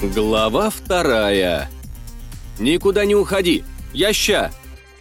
Глава 2. «Никуда не уходи! Я ща!»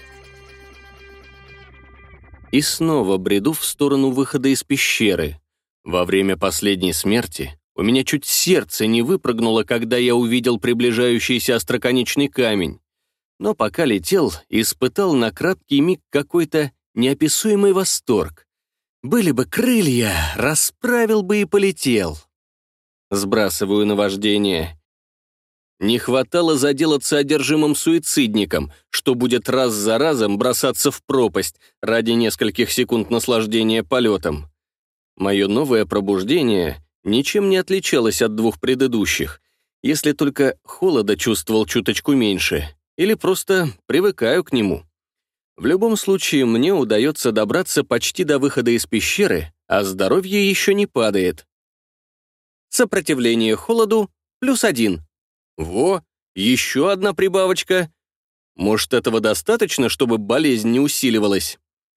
И снова бреду в сторону выхода из пещеры. Во время последней смерти у меня чуть сердце не выпрыгнуло, когда я увидел приближающийся остроконечный камень. Но пока летел, испытал на краткий миг какой-то неописуемый восторг. Были бы крылья, расправил бы и полетел. Сбрасываю наваждение. Не хватало заделаться одержимым суицидником, что будет раз за разом бросаться в пропасть ради нескольких секунд наслаждения полетом. Мое новое пробуждение ничем не отличалось от двух предыдущих, если только холода чувствовал чуточку меньше, или просто привыкаю к нему. В любом случае, мне удается добраться почти до выхода из пещеры, а здоровье еще не падает. Сопротивление холоду +1. Во, еще одна прибавочка. Может, этого достаточно, чтобы болезнь не усиливалась?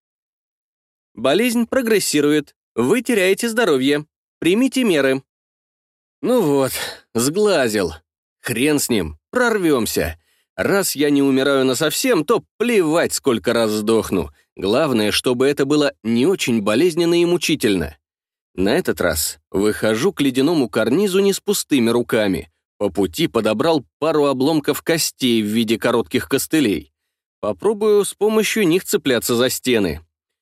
Болезнь прогрессирует. Вы теряете здоровье. Примите меры. Ну вот, сглазил. Хрен с ним, прорвемся. Раз я не умираю насовсем, то плевать, сколько раз сдохну. Главное, чтобы это было не очень болезненно и мучительно. На этот раз выхожу к ледяному карнизу не с пустыми руками. По пути подобрал пару обломков костей в виде коротких костылей. Попробую с помощью них цепляться за стены.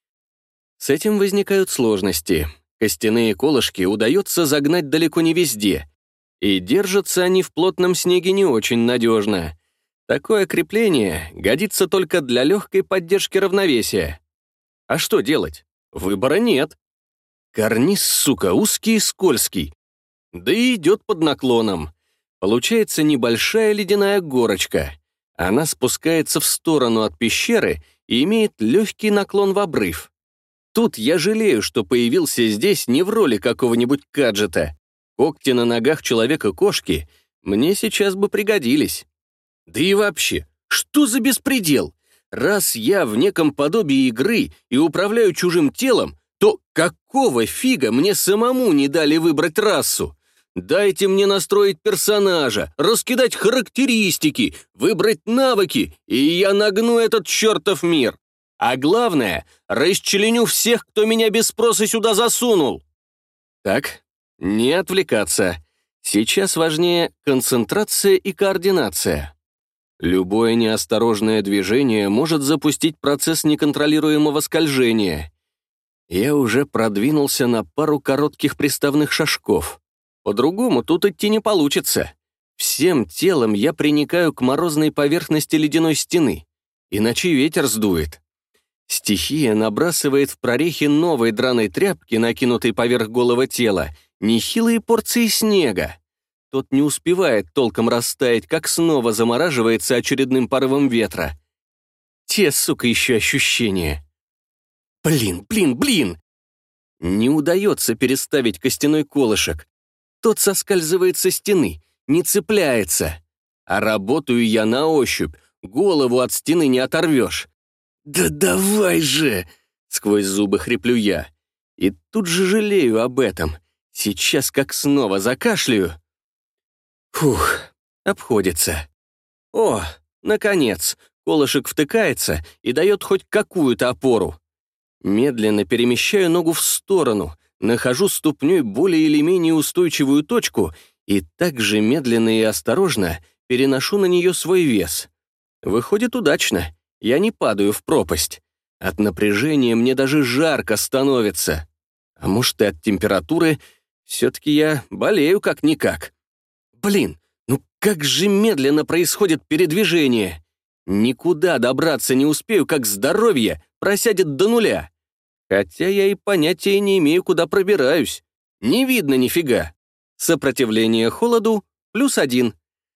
С этим возникают сложности. Костяные колышки удается загнать далеко не везде, и держатся они в плотном снеге не очень надежно. Такое крепление годится только для легкой поддержки равновесия. А что делать? Выбора нет. Карниз, сука, узкий и скользкий. Да и идет под наклоном. Получается небольшая ледяная горочка. Она спускается в сторону от пещеры и имеет легкий наклон в обрыв. Тут я жалею, что появился здесь не в роли какого-нибудь гаджета. Когти на ногах человека-кошки мне сейчас бы пригодились. Да и вообще, что за беспредел? Раз я в неком подобии игры и управляю чужим телом, то какого фига мне самому не дали выбрать расу? Дайте мне настроить персонажа, раскидать характеристики, выбрать навыки, и я нагну этот чертов мир. А главное, расчленю всех, кто меня без спроса сюда засунул. Так, не отвлекаться. Сейчас важнее концентрация и координация. Любое неосторожное движение может запустить процесс неконтролируемого скольжения. Я уже продвинулся на пару коротких приставных шажков. По-другому тут идти не получится. Всем телом я приникаю к морозной поверхности ледяной стены, иначе ветер сдует. Стихия набрасывает в прорехи новой драной тряпки, накинутой поверх голого тела, нехилые порции снега. Тот не успевает толком растаять, как снова замораживается очередным порывом ветра. Те, сука, еще ощущения. Блин! Не удается переставить костяной колышек. Тот соскальзывает со стены, не цепляется. А работаю я на ощупь, голову от стены не оторвешь. «Да давай же!» — сквозь зубы хриплю я. И тут же жалею об этом. Сейчас как снова закашляю. Фух, обходится. О, наконец, колышек втыкается и дает хоть какую-то опору. Медленно перемещаю ногу в сторону, нахожу ступней более или менее устойчивую точку и также медленно и осторожно переношу на нее свой вес. Выходит удачно, я не падаю в пропасть. От напряжения мне даже жарко становится. А может, и от температуры, все-таки я болею как-никак. Блин, ну как же медленно происходит передвижение. Никуда добраться не успею, как здоровье просядет до нуля. Хотя я и понятия не имею, куда пробираюсь. Не видно нифига. Сопротивление холоду +1.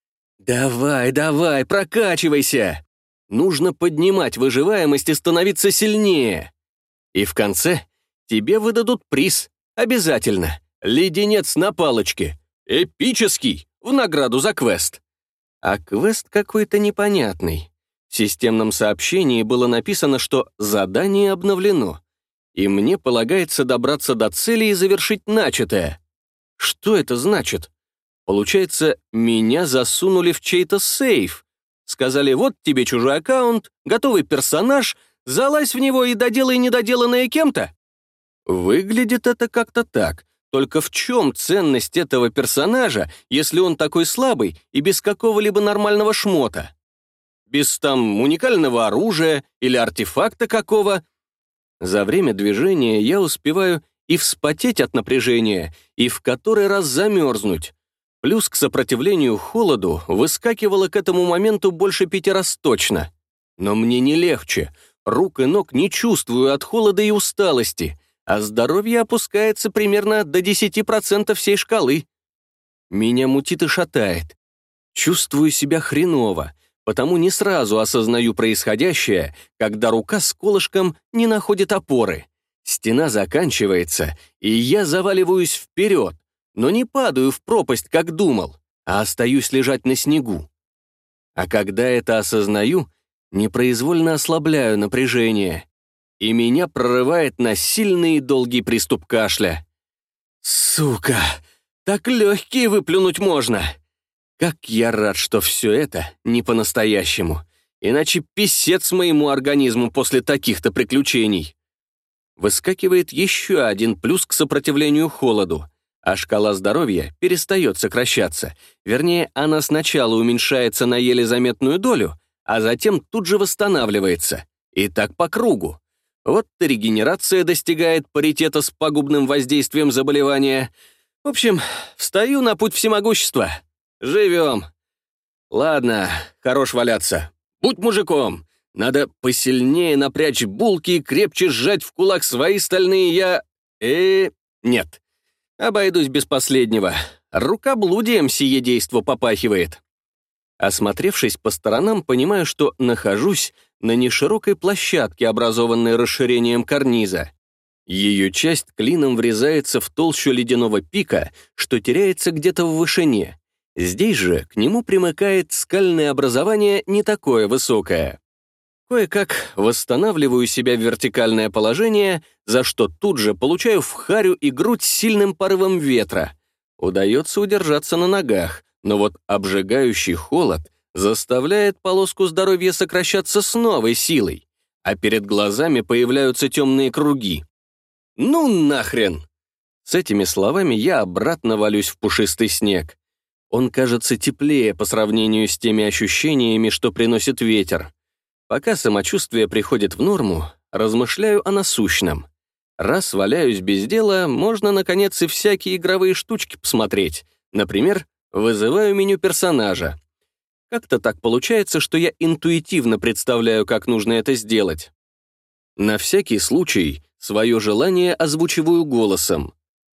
Давай, прокачивайся. Нужно поднимать выживаемость и становиться сильнее. И в конце тебе выдадут приз. Обязательно. Леденец на палочке. Эпический. В награду за квест. А квест какой-то непонятный. В системном сообщении было написано, что задание обновлено, и мне полагается добраться до цели и завершить начатое. Что это значит? Получается, меня засунули в чей-то сейф. Сказали, вот тебе чужой аккаунт, готовый персонаж, залазь в него и доделай недоделанное кем-то. Выглядит это как-то так. Только в чем ценность этого персонажа, если он такой слабый и без какого-либо нормального шмота? Без там уникального оружия или артефакта какого? За время движения я успеваю и вспотеть от напряжения, и в который раз замерзнуть. Плюс к сопротивлению холоду выскакивало к этому моменту больше 5 раз точно. Но мне не легче. Рук и ног не чувствую от холода и усталости, а здоровье опускается примерно до 10% всей шкалы. Меня мутит и шатает. Чувствую себя хреново, потому не сразу осознаю происходящее, когда рука с колышком не находит опоры. Стена заканчивается, и я заваливаюсь вперед, но не падаю в пропасть, как думал, а остаюсь лежать на снегу. А когда это осознаю, непроизвольно ослабляю напряжение, и меня прорывает на сильный и долгий приступ кашля. Сука, так легкие выплюнуть можно. Как я рад, что все это не по-настоящему, иначе писец моему организму после таких-то приключений. Выскакивает еще один плюс к сопротивлению холоду, а шкала здоровья перестает сокращаться. Вернее, она сначала уменьшается на еле заметную долю, а затем тут же восстанавливается. И так по кругу. Вот и регенерация достигает паритета с пагубным воздействием заболевания. В общем, встаю на путь всемогущества. Живем. Ладно, хорош валяться. Будь мужиком. Надо посильнее напрячь булки и крепче сжать в кулак свои стальные Нет. Обойдусь без последнего. Рукоблудием сие действо попахивает. Осмотревшись по сторонам, понимаю, что нахожусь на неширокой площадке, образованной расширением карниза. Ее часть клином врезается в толщу ледяного пика, что теряется где-то в вышине. Здесь же к нему примыкает скальное образование не такое высокое. Кое-как восстанавливаю себя в вертикальное положение, за что тут же получаю в харю и грудь сильным порывом ветра. Удается удержаться на ногах, но вот обжигающий холод заставляет полоску здоровья сокращаться с новой силой, а перед глазами появляются темные круги. Ну нахрен! С этими словами я обратно валюсь в пушистый снег. Он кажется теплее по сравнению с теми ощущениями, что приносит ветер. Пока самочувствие приходит в норму, размышляю о насущном. Раз валяюсь без дела, можно, наконец, и всякие игровые штучки посмотреть. Например, вызываю меню персонажа. Как-то так получается, что я интуитивно представляю, как нужно это сделать. На всякий случай свое желание озвучиваю голосом.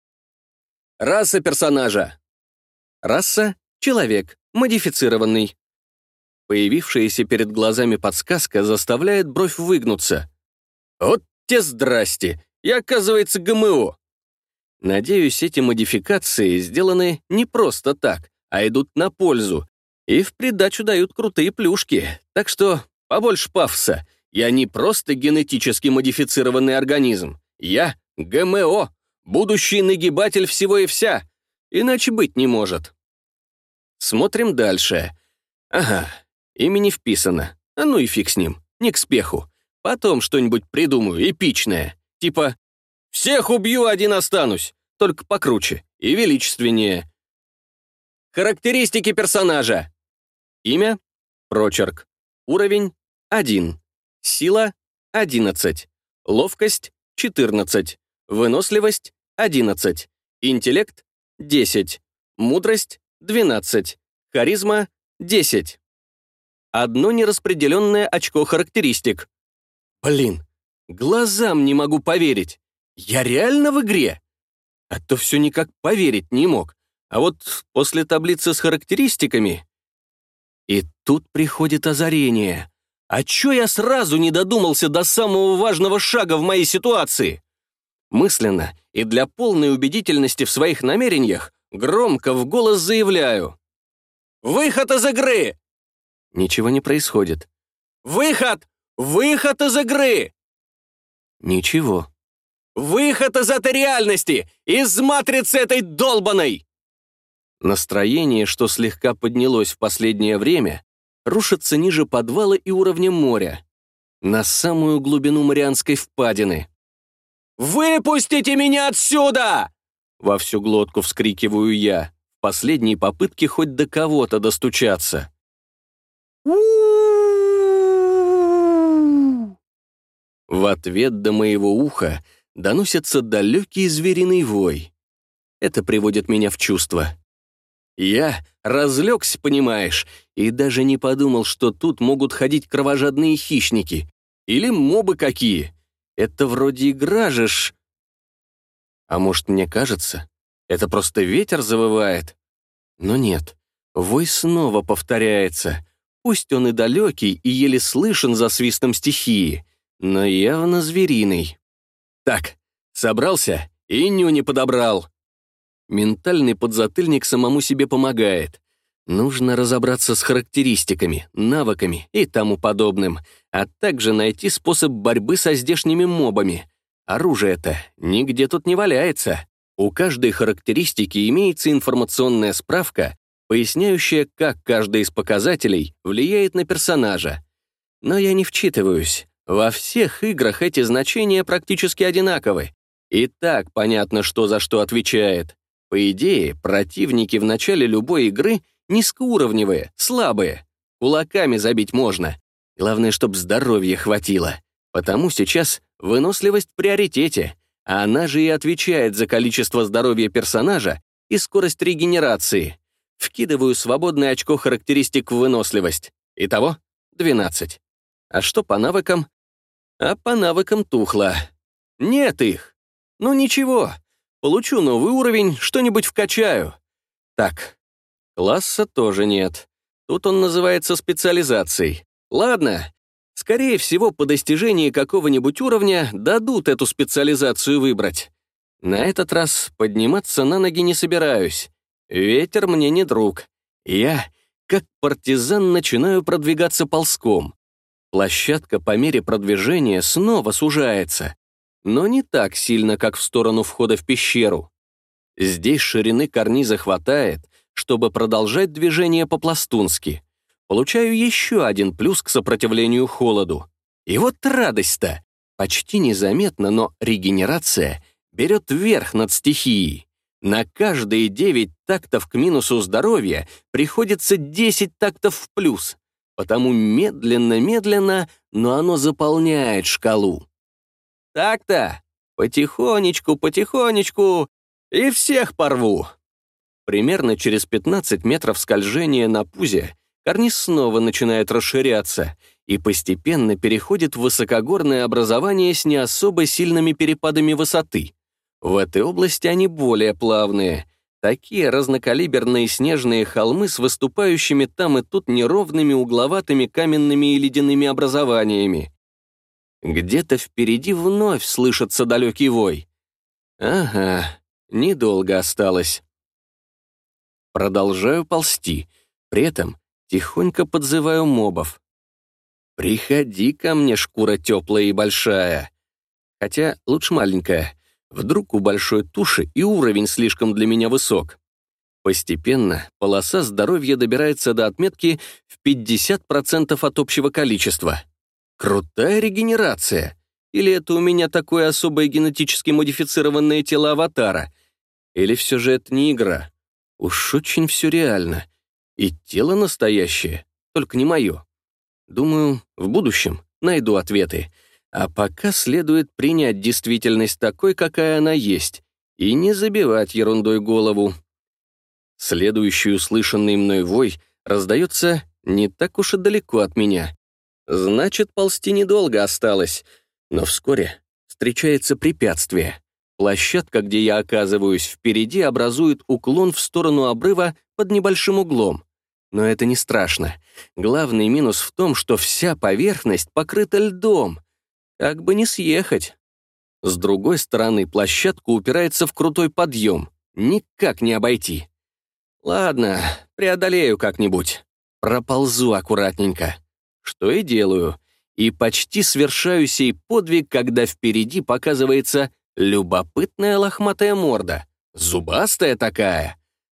Раса персонажа. Раса — человек, модифицированный. Появившаяся перед глазами подсказка заставляет бровь выгнуться. Вот те здрасте, я, оказывается, ГМО. Надеюсь, эти модификации сделаны не просто так, а идут на пользу, и в придачу дают крутые плюшки, так что побольше пафоса. Я не просто генетически модифицированный организм, я ГМО, будущий нагибатель всего и вся, иначе быть не может. Смотрим дальше. Ага, имя не вписано, а ну и фиг с ним, не к спеху. Потом что-нибудь придумаю, эпичное, типа «Всех убью, один останусь», только покруче и величественнее. Характеристики персонажа. Имя — прочерк. Уровень — 1. Сила — 11. Ловкость — 14. Выносливость — 11. Интеллект — 10. Мудрость — 12. Харизма — 10. Одно нераспределенное очко характеристик. Блин, глазам не могу поверить. Я реально в игре? А то все никак поверить не мог. А вот после таблицы с характеристиками... И тут приходит озарение. А чё я сразу не додумался до самого важного шага в моей ситуации? Мысленно и для полной убедительности в своих намерениях громко в голос заявляю. «Выход из игры!» Ничего не происходит. «Выход! Выход из игры!» Ничего. «Выход из этой реальности! Из матрицы этой долбаной!» Настроение, что слегка поднялось в последнее время, рушится ниже подвала и уровня моря, на самую глубину Марианской впадины. «Выпустите меня отсюда!» Во всю глотку вскрикиваю я, в последней попытке хоть до кого-то достучаться. В ответ до моего уха доносится далекий звериный вой. Это приводит меня в чувство. Я разлегся, понимаешь, и даже не подумал, что тут могут ходить кровожадные хищники. Или мобы какие. Это вроде игра же ж. А может, мне кажется, это просто ветер завывает? Но нет, вой снова повторяется. Пусть он и далекий, и еле слышен за свистом стихии, но явно звериный. Так, собрался и нюни подобрал. Ментальный подзатыльник самому себе помогает. Нужно разобраться с характеристиками, навыками и тому подобным, а также найти способ борьбы со здешними мобами. Оружие-то нигде тут не валяется. У каждой характеристики имеется информационная справка, поясняющая, как каждый из показателей влияет на персонажа. Но я не вчитываюсь. Во всех играх эти значения практически одинаковы. И так понятно, что за что отвечает. По идее, противники в начале любой игры низкоуровневые, слабые. Кулаками забить можно. Главное, чтоб здоровья хватило. Потому сейчас выносливость в приоритете, а она же и отвечает за количество здоровья персонажа и скорость регенерации. Вкидываю свободное очко характеристик в выносливость. Итого 12. А что по навыкам? А по навыкам тухло. Нет их. Ну ничего. Получу новый уровень, что-нибудь вкачаю. Так, класса тоже нет. Тут он называется специализацией. Ладно, скорее всего, по достижении какого-нибудь уровня дадут эту специализацию выбрать. На этот раз подниматься на ноги не собираюсь. Ветер мне не друг. Я, как партизан, начинаю продвигаться ползком. Площадка по мере продвижения снова сужается. Но не так сильно, как в сторону входа в пещеру. Здесь ширины карниза хватает, чтобы продолжать движение по-пластунски. Получаю еще один плюс к сопротивлению холоду. И вот радость-то! Почти незаметно, но регенерация берет верх над стихией. На каждые 9 тактов к минусу здоровья приходится 10 тактов в плюс. Потому медленно-медленно, но оно заполняет шкалу. Так-то, потихонечку, и всех порву. Примерно через 15 метров скольжения на пузе карниз снова начинает расширяться и постепенно переходит в высокогорное образование с не особо сильными перепадами высоты. В этой области они более плавные. Такие разнокалиберные снежные холмы с выступающими там и тут неровными угловатыми каменными и ледяными образованиями. Где-то впереди вновь слышится далекий вой. Ага, недолго осталось. Продолжаю ползти, при этом тихонько подзываю мобов. «Приходи ко мне, шкура теплая и большая». Хотя лучше маленькая. Вдруг у большой туши и уровень слишком для меня высок. Постепенно полоса здоровья добирается до отметки в 50% от общего количества. Крутая регенерация. Или это у меня такое особое генетически модифицированное тело аватара? Или все же это не игра? Уж очень все реально. И тело настоящее, только не мое. Думаю, в будущем найду ответы. А пока следует принять действительность такой, какая она есть, и не забивать ерундой голову. Следующий услышанный мной вой раздается не так уж и далеко от меня. Значит, ползти недолго осталось, но вскоре встречается препятствие. Площадка, где я оказываюсь, впереди образует уклон в сторону обрыва под небольшим углом. Но это не страшно. Главный минус в том, что вся поверхность покрыта льдом. Как бы не съехать. С другой стороны, площадка упирается в крутой подъем. Никак не обойти. Ладно, преодолею как-нибудь. Проползу аккуратненько. Что и делаю. И почти совершаю сей подвиг, когда впереди показывается любопытная лохматая морда. Зубастая такая.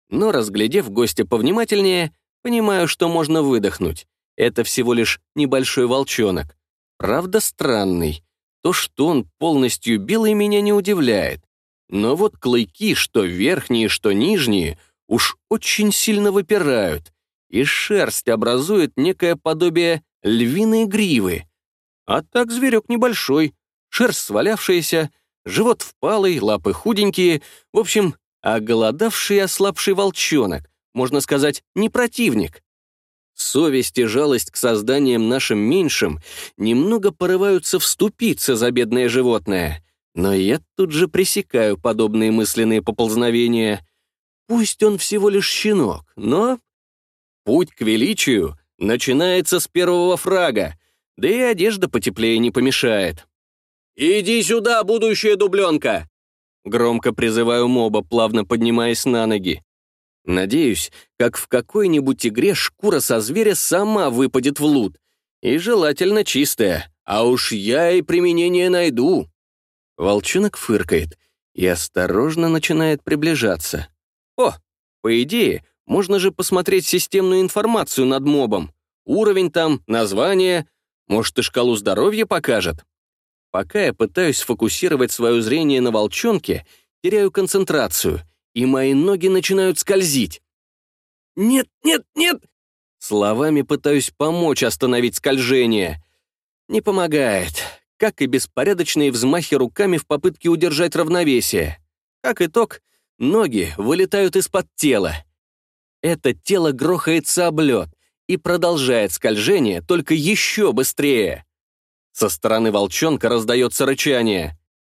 Но, разглядев гостя повнимательнее, понимаю, что можно выдохнуть. Это всего лишь небольшой волчонок. Правда, странный. То, что он полностью белый, меня не удивляет. Но вот клыки, что верхние, что нижние, уж очень сильно выпирают, и шерсть образует некое подобие львиной гривы. А так зверек небольшой, шерсть свалявшаяся, живот впалый, лапы худенькие, в общем, оголодавший и ослабший волчонок, можно сказать, не противник. Совесть и жалость к созданиям нашим меньшим немного порываются вступиться за бедное животное, но я тут же пресекаю подобные мысленные поползновения. Пусть он всего лишь щенок, но путь к величию начинается с первого фрага, да и одежда потеплее не помешает. «Иди сюда, будущая дубленка!» Громко призываю моба, плавно поднимаясь на ноги. Надеюсь, как в какой-нибудь игре шкура со зверя сама выпадет в лут. И желательно чистая, а уж я и применение найду. Волчонок фыркает и осторожно начинает приближаться. О, по идее, можно же посмотреть системную информацию над мобом. Уровень там, название, может, и шкалу здоровья покажет. Пока я пытаюсь сфокусировать свое зрение на волчонке, теряю концентрацию, и мои ноги начинают скользить. «Нет, нет, нет!» Словами пытаюсь помочь остановить скольжение. Не помогает, как и беспорядочные взмахи руками в попытке удержать равновесие. Как итог, ноги вылетают из-под тела. Это тело грохается об лед и продолжает скольжение, только еще быстрее. Со стороны волчонка раздается рычание.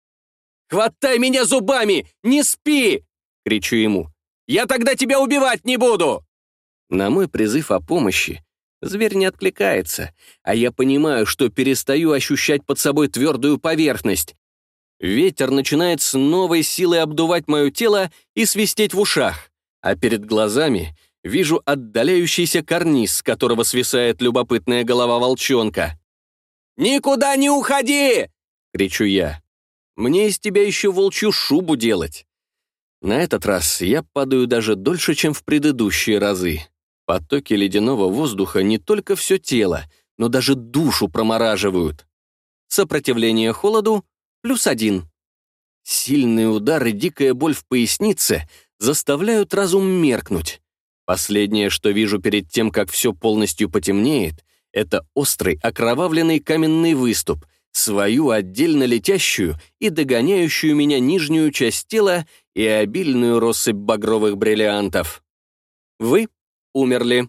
«Хватай меня зубами! Не спи!» — кричу ему. «Я тогда тебя убивать не буду!» На мой призыв о помощи зверь не откликается, а я понимаю, что перестаю ощущать под собой твердую поверхность. Ветер начинает с новой силой обдувать мое тело и свистеть в ушах, а перед глазами вижу отдаляющийся карниз, с которого свисает любопытная голова волчонка. «Никуда не уходи!» — кричу я. «Мне из тебя еще волчью шубу делать». На этот раз я падаю даже дольше, чем в предыдущие разы. Потоки ледяного воздуха не только все тело, но даже душу промораживают. Сопротивление холоду +1. Сильный удар и дикая боль в пояснице заставляют разум меркнуть. Последнее, что вижу перед тем, как все полностью потемнеет, это острый окровавленный каменный выступ, свою отдельно летящую и догоняющую меня нижнюю часть тела и обильную россыпь багровых бриллиантов. Вы умерли.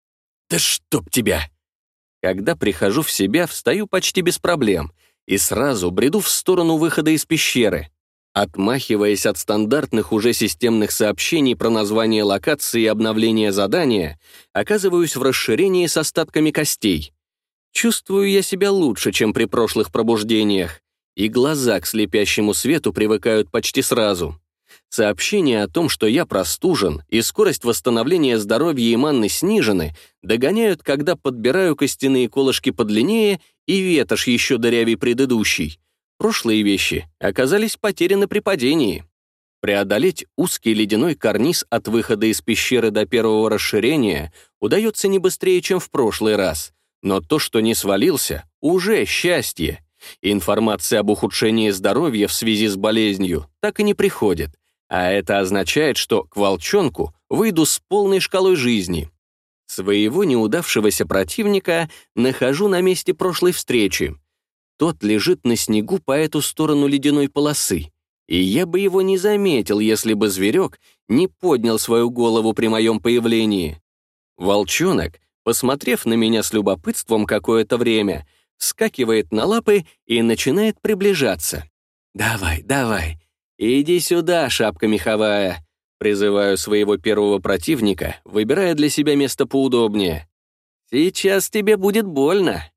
Да чтоб тебя! Когда прихожу в себя, встаю почти без проблем и сразу бреду в сторону выхода из пещеры. Отмахиваясь от стандартных уже системных сообщений про название локации и обновление задания, оказываюсь в расширении с остатками костей. Чувствую я себя лучше, чем при прошлых пробуждениях, и глаза к слепящему свету привыкают почти сразу. Сообщения о том, что я простужен, и скорость восстановления здоровья и манны снижены, догоняют, когда подбираю костяные колышки подлиннее и ветошь еще дырявей предыдущий. Прошлые вещи оказались потеряны при падении. Преодолеть узкий ледяной карниз от выхода из пещеры до первого расширения удается не быстрее, чем в прошлый раз. Но то, что не свалился, уже счастье. Информация об ухудшении здоровья в связи с болезнью так и не приходит. А это означает, что к волчонку выйду с полной шкалой жизни. Своего неудавшегося противника нахожу на месте прошлой встречи. Тот лежит на снегу по эту сторону ледяной полосы, и я бы его не заметил, если бы зверек не поднял свою голову при моем появлении. Волчонок, посмотрев на меня с любопытством какое-то время, вскакивает на лапы и начинает приближаться. «Давай, давай, иди сюда, шапка меховая», призываю своего первого противника, выбирая для себя место поудобнее. «Сейчас тебе будет больно».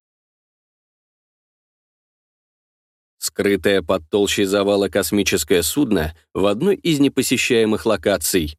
Скрытое под толщей завала космическое судно в одной из непосещаемых локаций.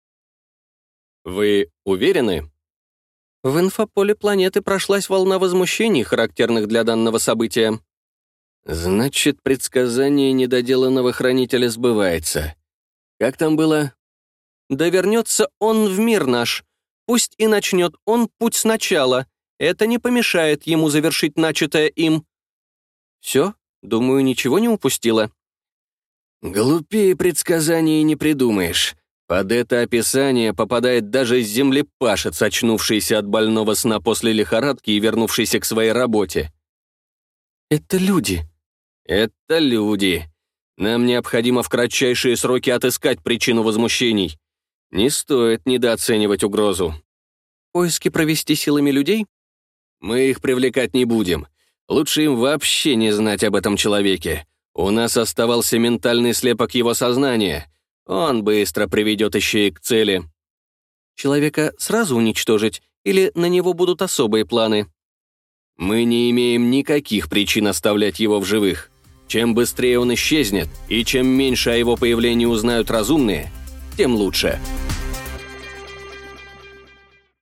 Вы уверены? В инфополе планеты прошлась волна возмущений, характерных для данного события. Значит, предсказание недоделанного хранителя сбывается. Как там было? Да вернется он в мир наш. Пусть и начнет он путь сначала. Это не помешает ему завершить начатое им. Все, думаю, ничего не упустила. Глупее предсказаний не придумаешь. Под это описание попадает даже землепашец, очнувшийся от больного сна после лихорадки и вернувшийся к своей работе. Это люди. Это люди. Нам необходимо в кратчайшие сроки отыскать причину возмущений. Не стоит недооценивать угрозу. Поиски провести силами людей? Мы их привлекать не будем. Лучше им вообще не знать об этом человеке. У нас оставался ментальный слепок его сознания. Он быстро приведет ищеек к цели. Человека сразу уничтожить или на него будут особые планы? Мы не имеем никаких причин оставлять его в живых. Чем быстрее он исчезнет, и чем меньше о его появлении узнают разумные, тем лучше.